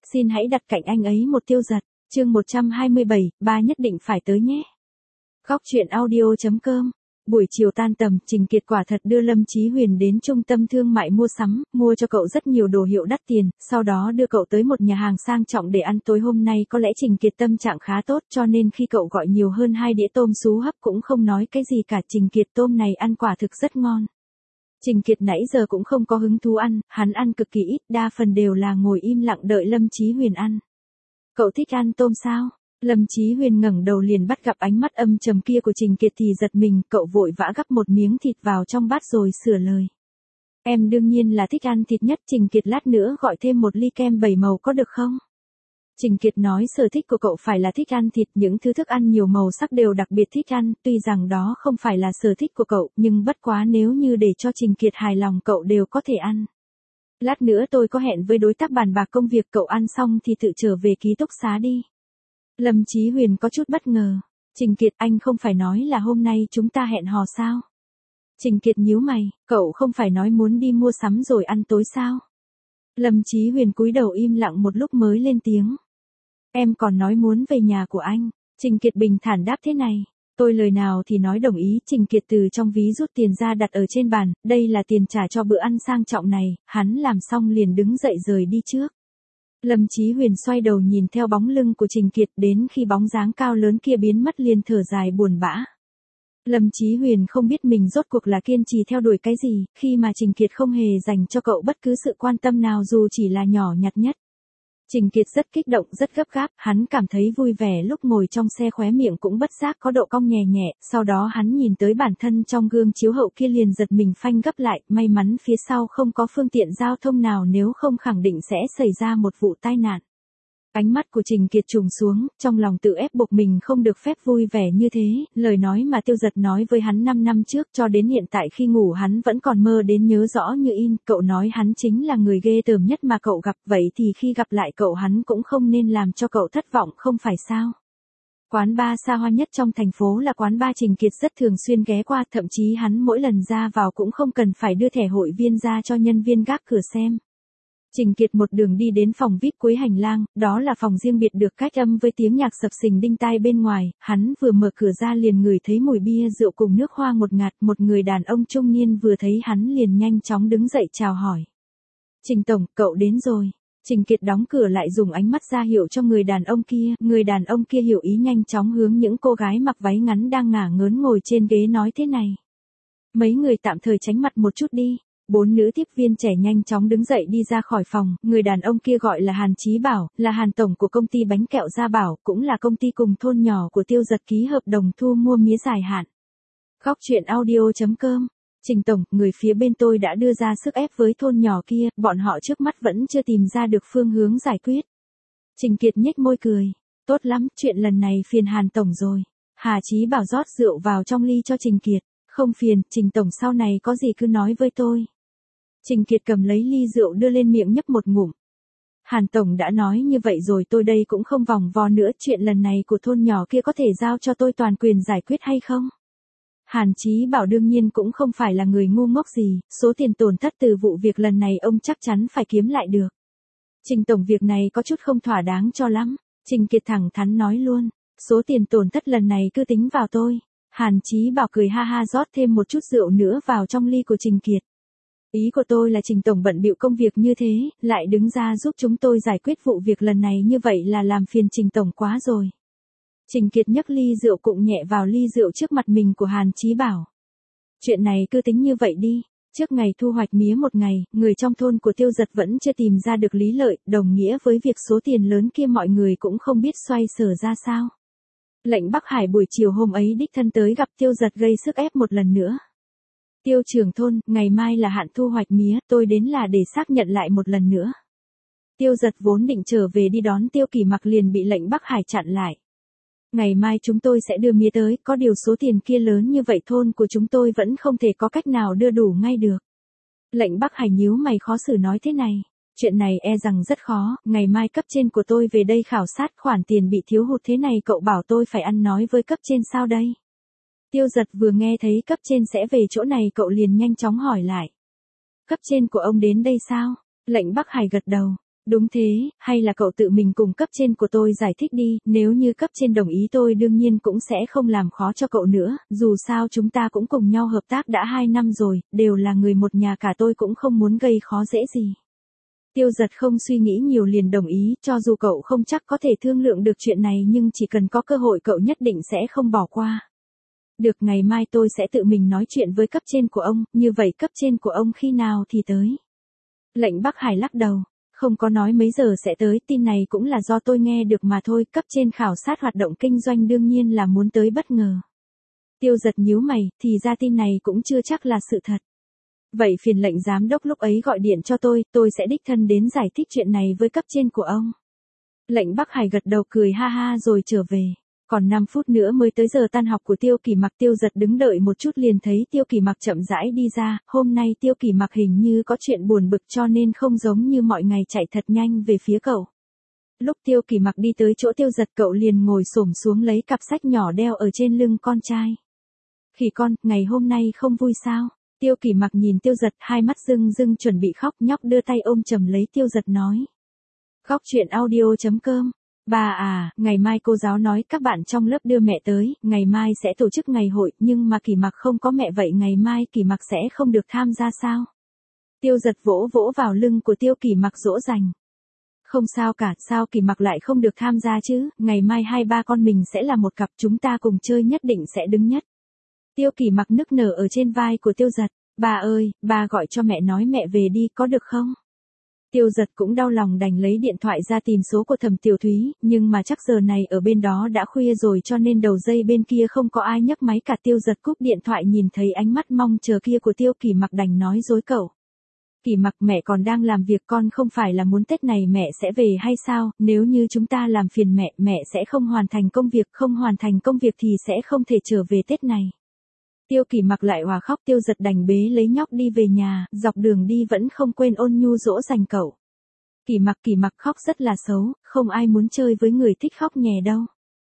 xin hãy đặt cạnh anh ấy một Tiêu Giật. Chương 127, ba nhất định phải tới nhé. Góc truyện audio.com. Buổi chiều tan tầm, Trình Kiệt quả thật đưa Lâm Chí Huyền đến trung tâm thương mại mua sắm, mua cho cậu rất nhiều đồ hiệu đắt tiền, sau đó đưa cậu tới một nhà hàng sang trọng để ăn tối. Hôm nay có lẽ Trình Kiệt tâm trạng khá tốt, cho nên khi cậu gọi nhiều hơn 2 đĩa tôm sú hấp cũng không nói cái gì cả. Trình Kiệt, tôm này ăn quả thực rất ngon. Trình Kiệt nãy giờ cũng không có hứng thú ăn, hắn ăn cực kỳ ít, đa phần đều là ngồi im lặng đợi Lâm Chí Huyền ăn. Cậu thích ăn tôm sao? Lâm Chí Huyền ngẩng đầu liền bắt gặp ánh mắt âm trầm kia của Trình Kiệt thì giật mình, cậu vội vã gắp một miếng thịt vào trong bát rồi sửa lời. Em đương nhiên là thích ăn thịt nhất. Trình Kiệt, lát nữa gọi thêm một ly kem 7 màu có được không? Trình Kiệt nói sở thích của cậu phải là thích ăn thịt, những thứ thức ăn nhiều màu sắc đều đặc biệt thích ăn, tuy rằng đó không phải là sở thích của cậu, nhưng bất quá nếu như để cho Trình Kiệt hài lòng cậu đều có thể ăn. Lát nữa tôi có hẹn với đối tác bàn bạc công việc, cậu ăn xong thì tự trở về ký túc xá đi. Lâm Chí Huyền có chút bất ngờ. Trình Kiệt, anh không phải nói là hôm nay chúng ta hẹn hò sao? Trình Kiệt nhíu mày, cậu không phải nói muốn đi mua sắm rồi ăn tối sao? Lâm Chí Huyền cúi đầu im lặng một lúc mới lên tiếng. Em còn nói muốn về nhà của anh. Trình Kiệt bình thản đáp thế này. Tôi lời nào thì nói đồng ý. Trình Kiệt từ trong ví rút tiền ra đặt ở trên bàn, đây là tiền trả cho bữa ăn sang trọng này, hắn làm xong liền đứng dậy rời đi trước. Lâm Chí Huyền xoay đầu nhìn theo bóng lưng của Trình Kiệt, đến khi bóng dáng cao lớn kia biến mất liền thở dài buồn bã. Lâm Chí Huyền không biết mình rốt cuộc là kiên trì theo đuổi cái gì, khi mà Trình Kiệt không hề dành cho cậu bất cứ sự quan tâm nào dù chỉ là nhỏ nhặt nhất. Trình Kiệt rất kích động, rất gấp gáp, hắn cảm thấy vui vẻ lúc ngồi trong xe, khóe miệng cũng bất giác có độ cong nhẹ nhẹ, sau đó hắn nhìn tới bản thân trong gương chiếu hậu kia liền giật mình phanh gấp lại, may mắn phía sau không có phương tiện giao thông nào, nếu không khẳng định sẽ xảy ra một vụ tai nạn. Ánh mắt của Trình Kiệt trùng xuống, trong lòng tự ép buộc mình không được phép vui vẻ như thế, lời nói mà Tiêu Giật nói với hắn 5 năm trước cho đến hiện tại khi ngủ hắn vẫn còn mơ đến nhớ rõ như in, cậu nói hắn chính là người ghê tởm nhất mà cậu gặp, vậy thì khi gặp lại cậu hắn cũng không nên làm cho cậu thất vọng không phải sao? Quán bar xa hoa nhất trong thành phố là quán bar Trình Kiệt rất thường xuyên ghé qua, thậm chí hắn mỗi lần ra vào cũng không cần phải đưa thẻ hội viên ra cho nhân viên gác cửa xem. Trình Kiệt một đường đi đến phòng VIP cuối hành lang, đó là phòng riêng biệt được cách âm với tiếng nhạc sập sình đinh tai bên ngoài, hắn vừa mở cửa ra liền ngửi thấy mùi bia rượu cùng nước hoa ngọt ngạt, một người đàn ông trung niên vừa thấy hắn liền nhanh chóng đứng dậy chào hỏi. Trình tổng, cậu đến rồi. Trình Kiệt đóng cửa lại dùng ánh mắt ra hiệu cho người đàn ông kia hiểu ý nhanh chóng hướng những cô gái mặc váy ngắn đang ngả ngớn ngồi trên ghế nói thế này. Mấy người tạm thời tránh mặt một chút đi. 4 nữ tiếp viên trẻ nhanh chóng đứng dậy đi ra khỏi phòng, người đàn ông kia gọi là Hàn Chí Bảo, là Hàn tổng của công ty bánh kẹo Gia Bảo, cũng là công ty cùng thôn nhỏ của Tiêu Giật ký hợp đồng thu mua mía dài hạn. Góc truyện audio.com. Trình tổng, người phía bên tôi đã đưa ra sức ép với thôn nhỏ kia, bọn họ trước mắt vẫn chưa tìm ra được phương hướng giải quyết. Trình Kiệt nhếch môi cười. Tốt lắm, chuyện lần này phiền Hàn tổng rồi. Hà Chí Bảo rót rượu vào trong ly cho Trình Kiệt. Không phiền, Trình tổng sau này có gì cứ nói với tôi. Trình Kiệt cầm lấy ly rượu đưa lên miệng nhấp một ngụm. Hàn tổng đã nói như vậy rồi, tôi đây cũng không vòng vo nữa, chuyện lần này của thôn nhỏ kia có thể giao cho tôi toàn quyền giải quyết hay không? Hàn Chí Bảo đương nhiên cũng không phải là người ngu ngốc gì, số tiền tổn thất từ vụ việc lần này ông chắc chắn phải kiếm lại được. Trình tổng, việc này có chút không thỏa đáng cho lắm. Trình Kiệt thẳng thắn nói luôn, số tiền tổn thất lần này cứ tính vào tôi. Hàn Chí Bảo cười ha ha rót thêm một chút rượu nữa vào trong ly của Trình Kiệt. Ý của tôi là Trình tổng bận bịu công việc như thế, lại đứng ra giúp chúng tôi giải quyết vụ việc lần này như vậy là làm phiền Trình tổng quá rồi. Trình Kiệt nhấc ly rượu cụng nhẹ vào ly rượu trước mặt mình của Hàn Chí Bảo. Chuyện này cứ tính như vậy đi, trước ngày thu hoạch mía một ngày, người trong thôn của Tiêu Giật vẫn chưa tìm ra được lý lợi, đồng nghĩa với việc số tiền lớn kia mọi người cũng không biết xoay sở ra sao. Lệnh Bắc Hải buổi chiều hôm ấy đích thân tới gặp Tiêu Giật gây sức ép một lần nữa. Tiêu trưởng thôn, ngày mai là hạn thu hoạch mía, tôi đến là để xác nhận lại một lần nữa. Tiêu Giật vốn định trở về đi đón Tiêu Kỳ Mặc liền bị lệnh Bắc Hải chặn lại. Ngày mai chúng tôi sẽ đưa mía tới, có điều số tiền kia lớn như vậy thôn của chúng tôi vẫn không thể có cách nào đưa đủ ngay được. Lệnh Bắc Hải nhíu mày khó xử nói thế này. Chuyện này e rằng rất khó, ngày mai cấp trên của tôi về đây khảo sát khoản tiền bị thiếu hụt thế này, cậu bảo tôi phải ăn nói với cấp trên sao đây? Tiêu Giật vừa nghe thấy cấp trên sẽ về chỗ này cậu liền nhanh chóng hỏi lại. Cấp trên của ông đến đây sao? Lệnh Bắc Hải gật đầu. Đúng thế, hay là cậu tự mình cùng cấp trên của tôi giải thích đi, nếu như cấp trên đồng ý tôi đương nhiên cũng sẽ không làm khó cho cậu nữa, dù sao chúng ta cũng cùng nhau hợp tác đã 2 năm rồi, đều là người một nhà cả tôi cũng không muốn gây khó dễ gì. Tiêu Giật không suy nghĩ nhiều liền đồng ý, cho dù cậu không chắc có thể thương lượng được chuyện này nhưng chỉ cần có cơ hội cậu nhất định sẽ không bỏ qua. Được, ngày mai tôi sẽ tự mình nói chuyện với cấp trên của ông, như vậy cấp trên của ông khi nào thì tới? Lệnh Bắc Hải lắc đầu, không có nói mấy giờ sẽ tới, tin này cũng là do tôi nghe được mà thôi, cấp trên khảo sát hoạt động kinh doanh đương nhiên là muốn tới bất ngờ. Tiêu Giật nhíu mày, thì ra tin này cũng chưa chắc là sự thật. Vậy phiền lệnh giám đốc lúc ấy gọi điện cho tôi sẽ đích thân đến giải thích chuyện này với cấp trên của ông. Lệnh Bắc Hải gật đầu cười ha ha rồi trở về. Còn 5 phút nữa mới tới giờ tan học của Tiêu Kỳ Mặc. Tiêu Giật đứng đợi một chút liền thấy Tiêu Kỳ Mặc chậm rãi đi ra, hôm nay Tiêu Kỳ Mặc hình như có chuyện buồn bực cho nên không giống như mọi ngày chạy thật nhanh về phía cậu. Lúc Tiêu Kỳ Mặc đi tới chỗ Tiêu Giật cậu liền ngồi xổm xuống lấy cặp sách nhỏ đeo ở trên lưng con trai. Khỉ con, ngày hôm nay không vui sao? Tiêu Kỳ Mặc nhìn Tiêu Giật, hai mắt rưng rưng chuẩn bị khóc, nhóc đưa tay ôm chầm lấy Tiêu Giật nói. Khóc chuyện audio.com. Bà à, ngày mai cô giáo nói các bạn trong lớp đưa mẹ tới, ngày mai sẽ tổ chức ngày hội, nhưng mà Kỳ Mặc không có mẹ, vậy ngày mai Kỳ Mặc sẽ không được tham gia sao? Tiêu Giật vỗ vỗ vào lưng của Tiêu Kỳ Mặc dỗ dành. Không sao cả, sao Kỳ Mặc lại không được tham gia chứ, ngày mai hai ba con mình sẽ là một cặp, chúng ta cùng chơi nhất định sẽ đứng nhất. Tiêu Kỳ Mặc nức nở ở trên vai của Tiêu Giật, bà ơi, bà gọi cho mẹ nói mẹ về đi có được không? Tiêu Giật cũng đau lòng đành lấy điện thoại ra tìm số của Thẩm Tiểu Thúy, nhưng mà chắc giờ này ở bên đó đã khuya rồi cho nên đầu dây bên kia không có ai nhấc máy cả. Tiêu Giật cúp điện thoại nhìn thấy ánh mắt mong chờ kia của Tiêu Kỳ Mặc đành nói dối cậu. Kỳ Mặc, mẹ còn đang làm việc, con không phải là muốn Tết này mẹ sẽ về hay sao, nếu như chúng ta làm phiền mẹ, mẹ sẽ không hoàn thành công việc, không hoàn thành công việc thì sẽ không thể trở về Tết này. Tiêu Kỳ Mặc lại òa khóc. Tiêu Giật đành bế lấy nhóc đi về nhà, dọc đường đi vẫn không quên ôn nhu dỗ dành cậu. Kỳ Mặc khóc rất là xấu, không ai muốn chơi với người thích khóc nhè đâu.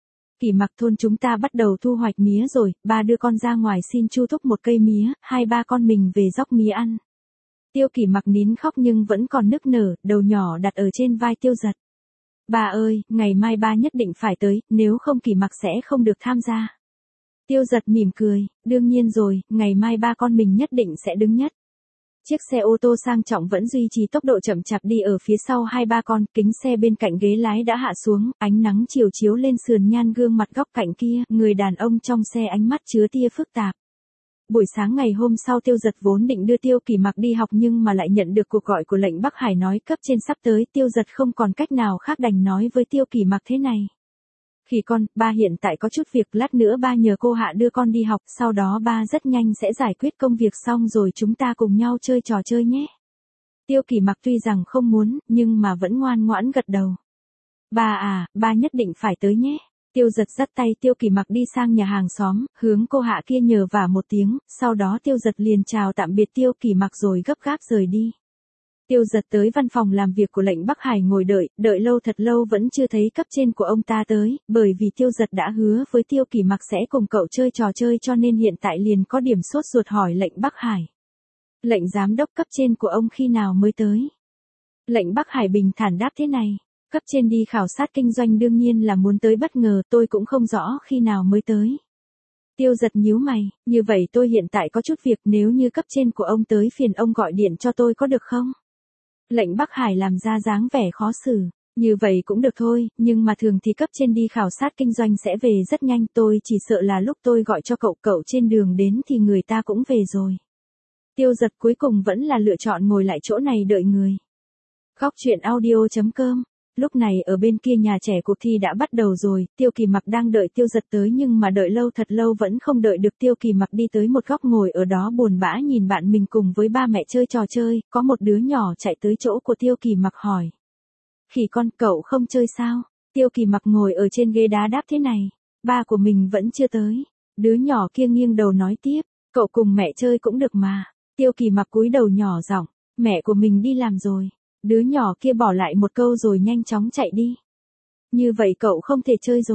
Kỳ Mặc, thôn chúng ta bắt đầu thu hoạch mía rồi, ba đưa con ra ngoài xin chu thúc một cây mía, hai ba con mình về dóc mía ăn. Tiêu Kỳ Mặc nín khóc nhưng vẫn còn nức nở, đầu nhỏ đặt ở trên vai Tiêu Giật. Bà ơi, ngày mai ba nhất định phải tới, nếu không Kỳ Mặc sẽ không được tham gia. Tiêu Giật mỉm cười, đương nhiên rồi, ngày mai ba con mình nhất định sẽ đứng nhất. Chiếc xe ô tô sang trọng vẫn duy trì tốc độ chậm chạp đi ở phía sau hai ba con, kính xe bên cạnh ghế lái đã hạ xuống, ánh nắng chiều chiếu lên sườn nhan gương mặt góc cạnh kia, người đàn ông trong xe ánh mắt chứa tia phức tạp. Buổi sáng ngày hôm sau Tiêu Giật vốn định đưa Tiêu Kỳ Mặc đi học nhưng mà lại nhận được cuộc gọi của lệnh Bắc Hải nói cấp trên sắp tới. Tiêu Giật không còn cách nào khác đành nói với Tiêu Kỳ Mặc thế này. Khỉ con, ba hiện tại có chút việc, lát nữa ba nhờ cô Hạ đưa con đi học, sau đó ba rất nhanh sẽ giải quyết công việc xong rồi chúng ta cùng nhau chơi trò chơi nhé. Tiêu Kỳ Mặc tuy rằng không muốn, nhưng mà vẫn ngoan ngoãn gật đầu. Ba à, ba nhất định phải tới nhé. Tiêu Giật dắt tay Tiêu Kỳ Mặc đi sang nhà hàng xóm, hướng cô Hạ kia nhờ vả một tiếng, sau đó Tiêu Giật liền chào tạm biệt Tiêu Kỳ Mặc rồi gấp gáp rời đi. Tiêu Giật tới văn phòng làm việc của lệnh Bắc Hải ngồi đợi lâu thật lâu vẫn chưa thấy cấp trên của ông ta tới, bởi vì Tiêu Giật đã hứa với Tiêu Kỳ Mặc sẽ cùng cậu chơi trò chơi cho nên hiện tại liền có điểm sốt ruột hỏi lệnh Bắc Hải. Lệnh giám đốc, cấp trên của ông khi nào mới tới? Lệnh Bắc Hải bình thản đáp thế này, cấp trên đi khảo sát kinh doanh đương nhiên là muốn tới bất ngờ, tôi cũng không rõ khi nào mới tới. Tiêu Giật nhíu mày, như vậy tôi hiện tại có chút việc, nếu như cấp trên của ông tới phiền ông gọi điện cho tôi có được không? Lệnh Bắc Hải làm ra dáng vẻ khó xử, như vậy cũng được thôi, nhưng mà thường thì cấp trên đi khảo sát kinh doanh sẽ về rất nhanh, tôi chỉ sợ là lúc tôi gọi cho cậu trên đường đến thì người ta cũng về rồi. Tiêu Giật cuối cùng vẫn là lựa chọn ngồi lại chỗ này đợi người. Khóc chuyện audio.com. Lúc này ở bên kia nhà trẻ cuộc thi đã bắt đầu rồi, Tiêu Kỳ Mặc đang đợi Tiêu Giật tới nhưng mà đợi lâu thật lâu vẫn không đợi được. Tiêu Kỳ Mặc đi tới một góc ngồi ở đó buồn bã nhìn bạn mình cùng với ba mẹ chơi trò chơi, có một đứa nhỏ chạy tới chỗ của Tiêu Kỳ Mặc hỏi. Khỉ con, cậu không chơi sao? Tiêu Kỳ Mặc ngồi ở trên ghế đá đáp thế này, ba của mình vẫn chưa tới. Đứa nhỏ kia nghiêng đầu nói tiếp, cậu cùng mẹ chơi cũng được mà. Tiêu Kỳ Mặc cúi đầu nhỏ giọng, mẹ của mình đi làm rồi. Đứa nhỏ kia bỏ lại một câu rồi nhanh chóng chạy đi. Như vậy cậu không thể chơi rồi.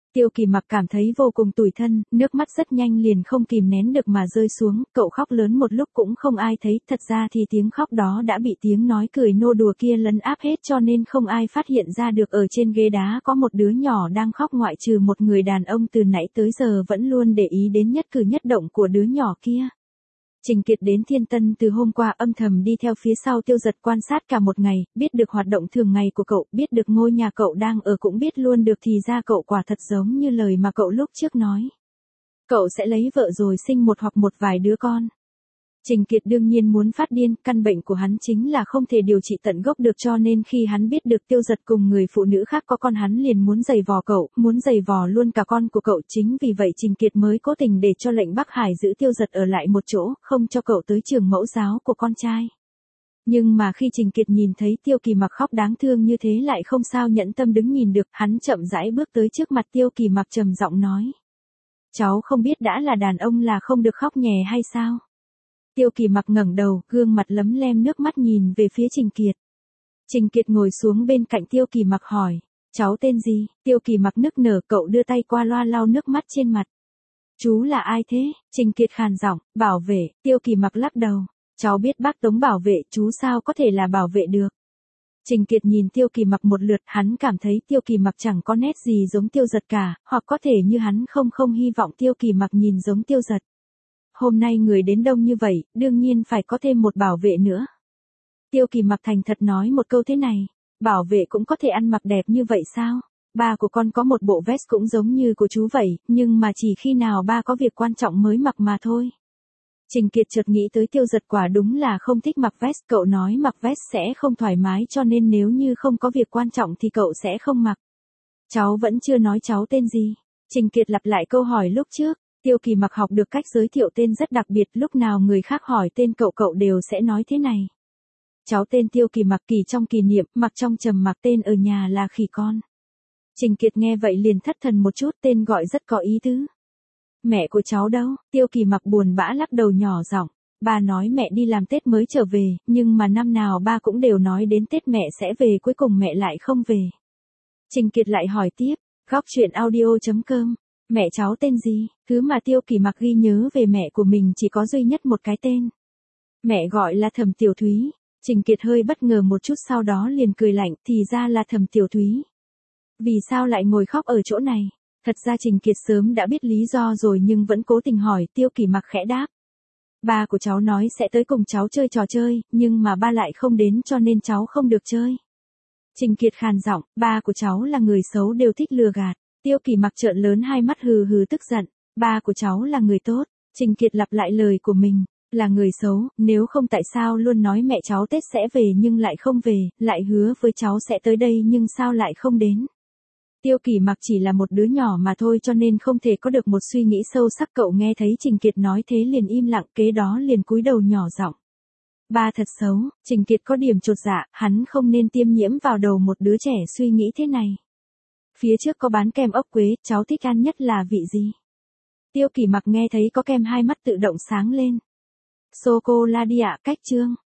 Tiêu Kỳ Mặc cảm thấy vô cùng tủi thân, nước mắt rất nhanh liền không kìm nén được mà rơi xuống, cậu khóc lớn một lúc cũng không ai thấy, thật ra thì tiếng khóc đó đã bị tiếng nói cười nô đùa kia lấn áp hết cho nên không ai phát hiện ra được ở trên ghế đá có một đứa nhỏ đang khóc ngoại trừ một người đàn ông từ nãy tới giờ vẫn luôn để ý đến nhất cử nhất động của đứa nhỏ kia. Trình Kiệt đến Thiên Tân từ hôm qua âm thầm đi theo phía sau Tiêu Giật quan sát cả một ngày, biết được hoạt động thường ngày của cậu, biết được ngôi nhà cậu đang ở cũng biết luôn được thì ra cậu quả thật giống như lời mà cậu lúc trước nói. Cậu sẽ lấy vợ rồi sinh một hoặc một vài đứa con. Trình Kiệt đương nhiên muốn phát điên, căn bệnh của hắn chính là không thể điều trị tận gốc được cho nên khi hắn biết được Tiêu Giật cùng người phụ nữ khác có con hắn liền muốn giày vò cậu, muốn giày vò luôn cả con của cậu, chính vì vậy Trình Kiệt mới cố tình để cho lệnh Bắc Hải giữ Tiêu Giật ở lại một chỗ, không cho cậu tới trường mẫu giáo của con trai. Nhưng mà khi Trình Kiệt nhìn thấy Tiêu Kỳ Mặc khóc đáng thương như thế lại không sao nhẫn tâm đứng nhìn được, hắn chậm rãi bước tới trước mặt Tiêu Kỳ Mặc trầm giọng nói. Cháu không biết đã là đàn ông là không được khóc nhè hay sao? Tiêu Kỳ Mặc ngẩng đầu, gương mặt lấm lem nước mắt nhìn về phía Trình Kiệt. Trình Kiệt ngồi xuống bên cạnh Tiêu Kỳ Mặc hỏi, cháu tên gì? Tiêu Kỳ Mặc nức nở, cậu đưa tay qua loa lau nước mắt trên mặt. Chú là ai thế? Trình Kiệt khàn giọng, bảo vệ. Tiêu Kỳ Mặc lắc đầu, cháu biết bác Tống bảo vệ, chú sao có thể là bảo vệ được? Trình Kiệt nhìn Tiêu Kỳ Mặc một lượt, hắn cảm thấy Tiêu Kỳ Mặc chẳng có nét gì giống Tiêu Giật cả, hoặc có thể như hắn không hy vọng Tiêu Kỳ Mặc nhìn giống Tiêu Giật. Hôm nay người đến đông như vậy, đương nhiên phải có thêm một bảo vệ nữa. Tiêu Kỳ Mặc thành thật nói một câu thế này, bảo vệ cũng có thể ăn mặc đẹp như vậy sao? Ba của con có một bộ vest cũng giống như của chú vậy, nhưng mà chỉ khi nào ba có việc quan trọng mới mặc mà thôi. Trình Kiệt chợt nghĩ tới Tiêu Giật quả đúng là không thích mặc vest, cậu nói mặc vest sẽ không thoải mái cho nên nếu như không có việc quan trọng thì cậu sẽ không mặc. Cháu vẫn chưa nói cháu tên gì. Trình Kiệt lặp lại câu hỏi lúc trước. Tiêu Kỳ Mặc học được cách giới thiệu tên rất đặc biệt, lúc nào người khác hỏi tên cậu đều sẽ nói thế này. Cháu tên Tiêu Kỳ Mặc, Kỳ trong kỷ niệm, Mặc trong trầm mặc, tên ở nhà là khỉ con. Trình Kiệt nghe vậy liền thất thần một chút, tên gọi rất có ý tứ. Mẹ của cháu đâu? Tiêu Kỳ Mặc buồn bã lắc đầu nhỏ giọng. Ba nói mẹ đi làm Tết mới trở về, nhưng mà năm nào ba cũng đều nói đến Tết mẹ sẽ về, cuối cùng mẹ lại không về. Trình Kiệt lại hỏi tiếp, góc truyện audio.com. Mẹ cháu tên gì? Thứ mà Tiêu Kỳ Mặc ghi nhớ về mẹ của mình chỉ có duy nhất một cái tên. Mẹ gọi là Thẩm Tiểu Thúy. Trình Kiệt hơi bất ngờ một chút sau đó liền cười lạnh, thì ra là Thẩm Tiểu Thúy. Vì sao lại ngồi khóc ở chỗ này? Thật ra Trình Kiệt sớm đã biết lý do rồi nhưng vẫn cố tình hỏi, Tiêu Kỳ Mặc khẽ đáp. Ba của cháu nói sẽ tới cùng cháu chơi trò chơi, nhưng mà ba lại không đến cho nên cháu không được chơi. Trình Kiệt khàn giọng, ba của cháu là người xấu đều thích lừa gạt. Tiêu Kỳ Mặc trợn lớn hai mắt hừ hừ tức giận, ba của cháu là người tốt. Trình Kiệt lặp lại lời của mình, là người xấu, nếu không tại sao luôn nói mẹ cháu Tết sẽ về nhưng lại không về, lại hứa với cháu sẽ tới đây nhưng sao lại không đến. Tiêu Kỳ Mặc chỉ là một đứa nhỏ mà thôi cho nên không thể có được một suy nghĩ sâu sắc, cậu nghe thấy Trình Kiệt nói thế liền im lặng, kế đó liền cúi đầu nhỏ giọng. Ba thật xấu. Trình Kiệt có điểm chột dạ, hắn không nên tiêm nhiễm vào đầu một đứa trẻ suy nghĩ thế này. Phía trước có bán kem ốc quế, cháu thích ăn nhất là vị gì? Tiêu Kỳ Mặc nghe thấy có kem hai mắt tự động sáng lên. Sô-cô-la-đi ạ, cách chương.